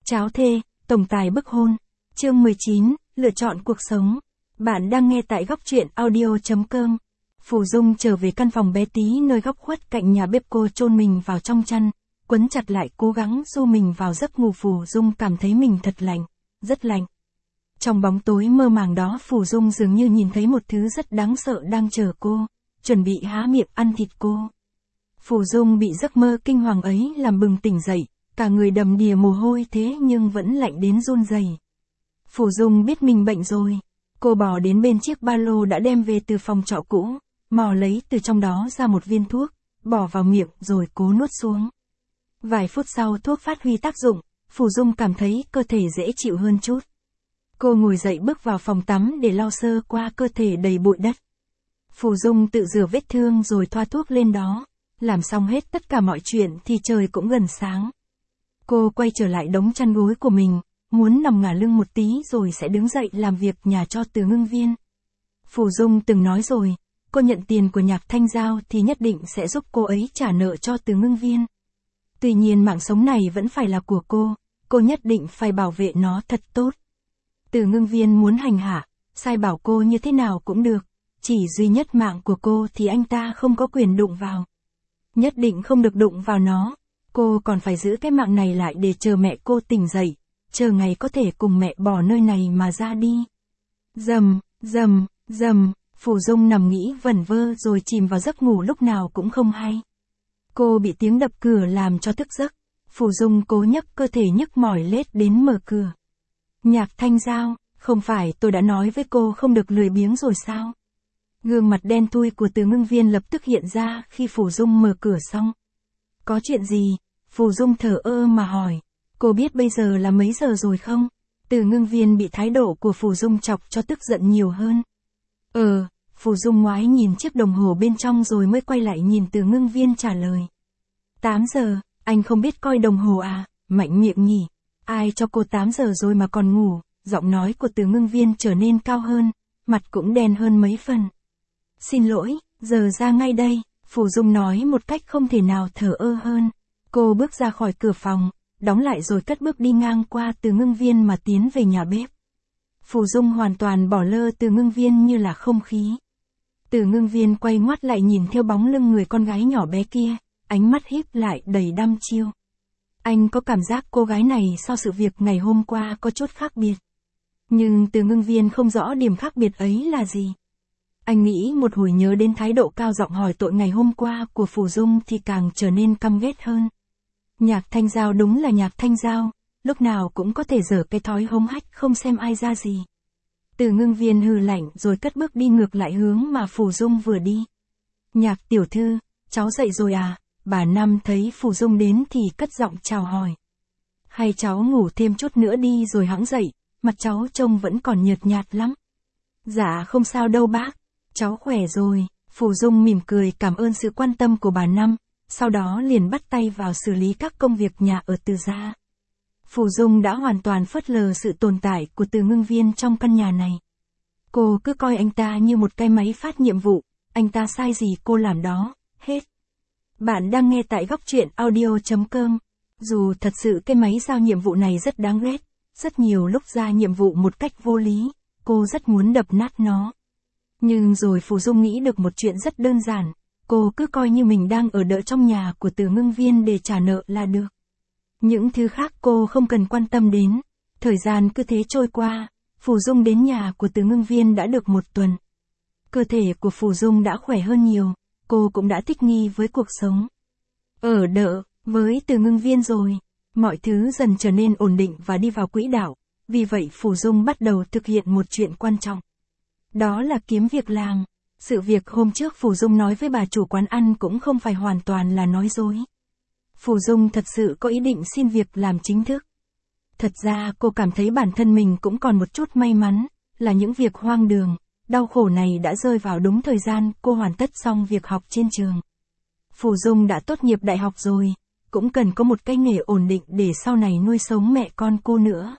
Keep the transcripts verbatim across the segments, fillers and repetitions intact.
Cháo thê, tổng tài bức hôn. Chương mười chín, lựa chọn cuộc sống. Bạn đang nghe tại góc truyện audio chấm com. Phù Dung trở về căn phòng bé tí nơi góc khuất cạnh nhà bếp, cô chôn mình vào trong chăn, quấn chặt lại cố gắng du mình vào giấc ngủ. Phù Dung cảm thấy mình thật lạnh, rất lạnh. Trong bóng tối mơ màng đó, Phù Dung dường như nhìn thấy một thứ rất đáng sợ đang chờ cô, chuẩn bị há miệng ăn thịt cô. Phù Dung bị giấc mơ kinh hoàng ấy làm bừng tỉnh dậy, cả người đầm đìa mồ hôi thế nhưng vẫn lạnh đến run rẩy. Phù Dung biết mình bệnh rồi. Cô bò đến bên chiếc ba lô đã đem về từ phòng trọ cũ, mò lấy từ trong đó ra một viên thuốc, bỏ vào miệng rồi cố nuốt xuống. Vài phút sau thuốc phát huy tác dụng, Phù Dung cảm thấy cơ thể dễ chịu hơn chút. Cô ngồi dậy bước vào phòng tắm để lau sơ qua cơ thể đầy bụi đất. Phù Dung tự rửa vết thương rồi thoa thuốc lên đó. Làm xong hết tất cả mọi chuyện thì trời cũng gần sáng. Cô quay trở lại đống chăn gối của mình, muốn nằm ngả lưng một tí rồi sẽ đứng dậy làm việc nhà cho Từ Ngưng Viên. Phù Dung từng nói rồi, cô nhận tiền của Nhạc Thanh Giao thì nhất định sẽ giúp cô ấy trả nợ cho Từ Ngưng Viên. Tuy nhiên mạng sống này vẫn phải là của cô, cô nhất định phải bảo vệ nó thật tốt. Từ Ngưng Viên muốn hành hạ, sai bảo cô như thế nào cũng được, chỉ duy nhất mạng của cô thì anh ta không có quyền đụng vào. Nhất định không được đụng vào nó, cô còn phải giữ cái mạng này lại để chờ mẹ cô tỉnh dậy, chờ ngày có thể cùng mẹ bỏ nơi này mà ra đi. Rầm, rầm, rầm, Phù Dung nằm nghĩ vẩn vơ rồi chìm vào giấc ngủ lúc nào cũng không hay. Cô bị tiếng đập cửa làm cho thức giấc, Phù Dung cố nhấc cơ thể nhức mỏi lết đến mở cửa. Nhạc Thanh Giao, không phải tôi đã nói với cô không được lười biếng rồi sao? Gương mặt đen thui của Từ Ngưng Viên lập tức hiện ra khi Phù Dung mở cửa xong. Có chuyện gì? Phù Dung thở ơ mà hỏi. Cô biết bây giờ là mấy giờ rồi không? Từ Ngưng Viên bị thái độ của Phù Dung chọc cho tức giận nhiều hơn. Ờ, Phù Dung ngoái nhìn chiếc đồng hồ bên trong rồi mới quay lại nhìn Từ Ngưng Viên trả lời. tám giờ, anh không biết coi đồng hồ à? Mạnh miệng nhỉ? Ai cho cô tám giờ rồi mà còn ngủ? Giọng nói của Từ Ngưng Viên trở nên cao hơn, mặt cũng đen hơn mấy phần. Xin lỗi, giờ ra ngay đây, Phù Dung nói một cách không thể nào thờ ơ hơn. Cô bước ra khỏi cửa phòng, đóng lại rồi cất bước đi ngang qua Từ Ngưng Viên mà tiến về nhà bếp. Phù Dung hoàn toàn bỏ lơ Từ Ngưng Viên như là không khí. Từ Ngưng Viên quay ngoắt lại nhìn theo bóng lưng người con gái nhỏ bé kia, ánh mắt híp lại đầy đăm chiêu. Anh có cảm giác cô gái này sau sự việc ngày hôm qua có chút khác biệt. Nhưng Từ Ngưng Viên không rõ điểm khác biệt ấy là gì. Anh nghĩ một hồi nhớ đến thái độ cao giọng hỏi tội ngày hôm qua của Phù Dung thì càng trở nên căm ghét hơn. Nhạc Thanh Giao đúng là Nhạc Thanh Giao, lúc nào cũng có thể giở cái thói hống hách không xem ai ra gì. Từ Ngưng Viên hừ lạnh rồi cất bước đi ngược lại hướng mà Phù Dung vừa đi. Nhạc tiểu thư, cháu dậy rồi à? Bà Năm thấy Phù Dung đến thì cất giọng chào hỏi. Hay cháu ngủ thêm chút nữa đi rồi hẵng dậy, mặt cháu trông vẫn còn nhợt nhạt lắm. Dạ không sao đâu bác. Cháu khỏe rồi, Phù Dung mỉm cười cảm ơn sự quan tâm của bà Năm, sau đó liền bắt tay vào xử lý các công việc nhà ở Từ gia. Phù Dung đã hoàn toàn phớt lờ sự tồn tại của Từ Ngưng Viên trong căn nhà này. Cô cứ coi anh ta như một cái máy phát nhiệm vụ, anh ta sai gì cô làm đó, hết. Bạn đang nghe tại góc truyện audio chấm com. Dù thật sự cái máy giao nhiệm vụ này rất đáng ghét, rất nhiều lúc ra nhiệm vụ một cách vô lý, cô rất muốn đập nát nó. Nhưng rồi Phù Dung nghĩ được một chuyện rất đơn giản, cô cứ coi như mình đang ở đợi trong nhà của Từ Ngưng Viên để trả nợ là được. Những thứ khác cô không cần quan tâm đến. Thời gian cứ thế trôi qua, Phù Dung đến nhà của Từ Ngưng Viên đã được một tuần. Cơ thể của Phù Dung đã khỏe hơn nhiều, cô cũng đã thích nghi với cuộc sống. Ở đợ, với Từ Ngưng Viên rồi, mọi thứ dần trở nên ổn định và đi vào quỹ đạo, vì vậy Phù Dung bắt đầu thực hiện một chuyện quan trọng. Đó là kiếm việc làm. Sự việc hôm trước Phù Dung nói với bà chủ quán ăn cũng không phải hoàn toàn là nói dối. Phù Dung thật sự có ý định xin việc làm chính thức. Thật ra cô cảm thấy bản thân mình cũng còn một chút may mắn, là những việc hoang đường, đau khổ này đã rơi vào đúng thời gian cô hoàn tất xong việc học trên trường. Phù Dung đã tốt nghiệp đại học rồi, cũng cần có một cái nghề ổn định để sau này nuôi sống mẹ con cô nữa.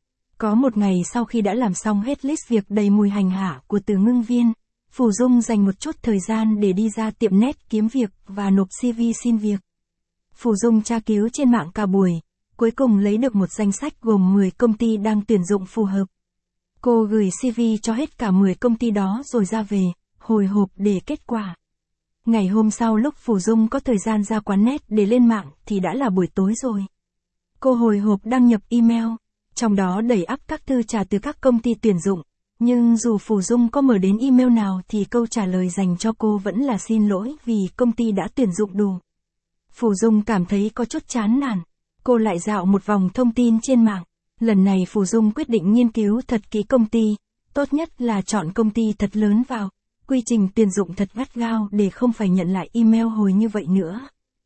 Có một ngày sau khi đã làm xong hết list việc đầy mùi hành hạ của Từ Ngưng Viên, Phù Dung dành một chút thời gian để đi ra tiệm net kiếm việc và nộp xê vê xin việc. Phù Dung tra cứu trên mạng cả buổi, cuối cùng lấy được một danh sách gồm mười công ty đang tuyển dụng phù hợp. Cô gửi xê vê cho hết cả mười công ty đó rồi ra về, hồi hộp để kết quả. Ngày hôm sau lúc Phù Dung có thời gian ra quán net để lên mạng thì đã là buổi tối rồi. Cô hồi hộp đăng nhập email, trong đó đầy ắp các thư trả từ các công ty tuyển dụng, nhưng dù Phù Dung có mở đến email nào thì câu trả lời dành cho cô vẫn là xin lỗi vì công ty đã tuyển dụng đủ. Phù Dung cảm thấy có chút chán nản, cô lại dạo một vòng thông tin trên mạng. Lần này Phù Dung quyết định nghiên cứu thật kỹ công ty, tốt nhất là chọn công ty thật lớn vào, quy trình tuyển dụng thật gắt gao để không phải nhận lại email hồi như vậy nữa.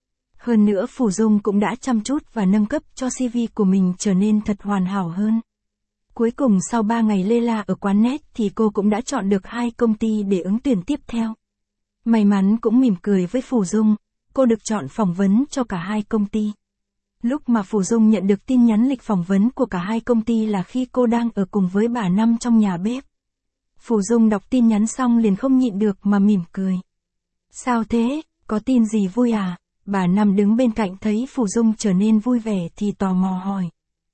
Hơn nữa Phù Dung cũng đã chăm chút và nâng cấp cho xê vê của mình trở nên thật hoàn hảo hơn. Cuối cùng sau ba ngày lê la ở quán net thì cô cũng đã chọn được hai công ty để ứng tuyển tiếp theo. May mắn cũng mỉm cười với Phù Dung, cô được chọn phỏng vấn cho cả hai công ty. Lúc mà Phù Dung nhận được tin nhắn lịch phỏng vấn của cả hai công ty là khi cô đang ở cùng với bà Năm trong nhà bếp. Phù Dung đọc tin nhắn xong liền không nhịn được mà mỉm cười. Sao thế, có tin gì vui à? Bà Năm đứng bên cạnh thấy Phù Dung trở nên vui vẻ thì tò mò hỏi.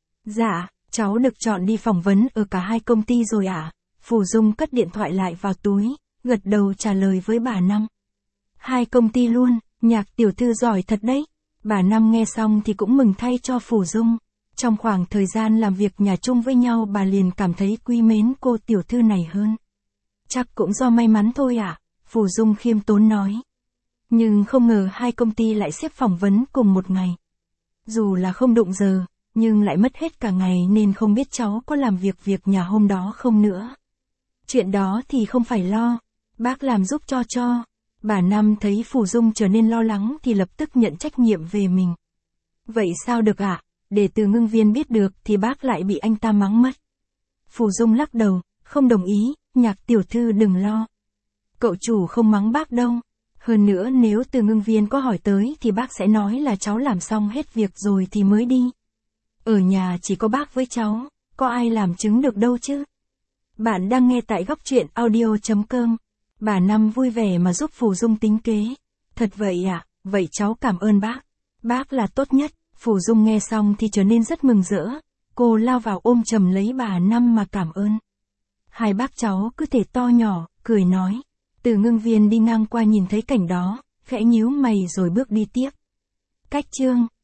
Dạ, cháu được chọn đi phỏng vấn ở cả hai công ty rồi ạ. À? Phù Dung cất điện thoại lại vào túi, gật đầu trả lời với bà Năm. Hai công ty luôn, Nhạc tiểu thư giỏi thật đấy. Bà Năm nghe xong thì cũng mừng thay cho Phù Dung. Trong khoảng thời gian làm việc nhà chung với nhau bà liền cảm thấy quý mến cô tiểu thư này hơn. Chắc cũng do may mắn thôi ạ, à? Phù Dung khiêm tốn nói. Nhưng không ngờ hai công ty lại xếp phỏng vấn cùng một ngày. Dù là không đụng giờ, nhưng lại mất hết cả ngày nên không biết cháu có làm việc việc nhà hôm đó không nữa. Chuyện đó thì không phải lo, bác làm giúp cho cho. Bà Năm thấy Phù Dung trở nên lo lắng thì lập tức nhận trách nhiệm về mình. Vậy sao được ạ? À? Để Từ Ngưng Viên biết được thì bác lại bị anh ta mắng mất. Phù Dung lắc đầu, không đồng ý, Nhạc tiểu thư đừng lo. Cậu chủ không mắng bác đâu. Hơn nữa nếu Từ Ngưng Viên có hỏi tới thì bác sẽ nói là cháu làm xong hết việc rồi thì mới đi. Ở nhà chỉ có bác với cháu, có ai làm chứng được đâu chứ. Bạn đang nghe tại góc truyện audio chấm com. Bà Năm vui vẻ mà giúp Phù Dung tính kế. Thật vậy à, vậy cháu cảm ơn bác. Bác là tốt nhất. Phù Dung nghe xong thì trở nên rất mừng rỡ. Cô lao vào ôm chầm lấy bà Năm mà cảm ơn. Hai bác cháu cứ thể to nhỏ, cười nói. Từ Ngưng Viên đi ngang qua nhìn thấy cảnh đó, khẽ nhíu mày rồi bước đi tiếp. Cách chương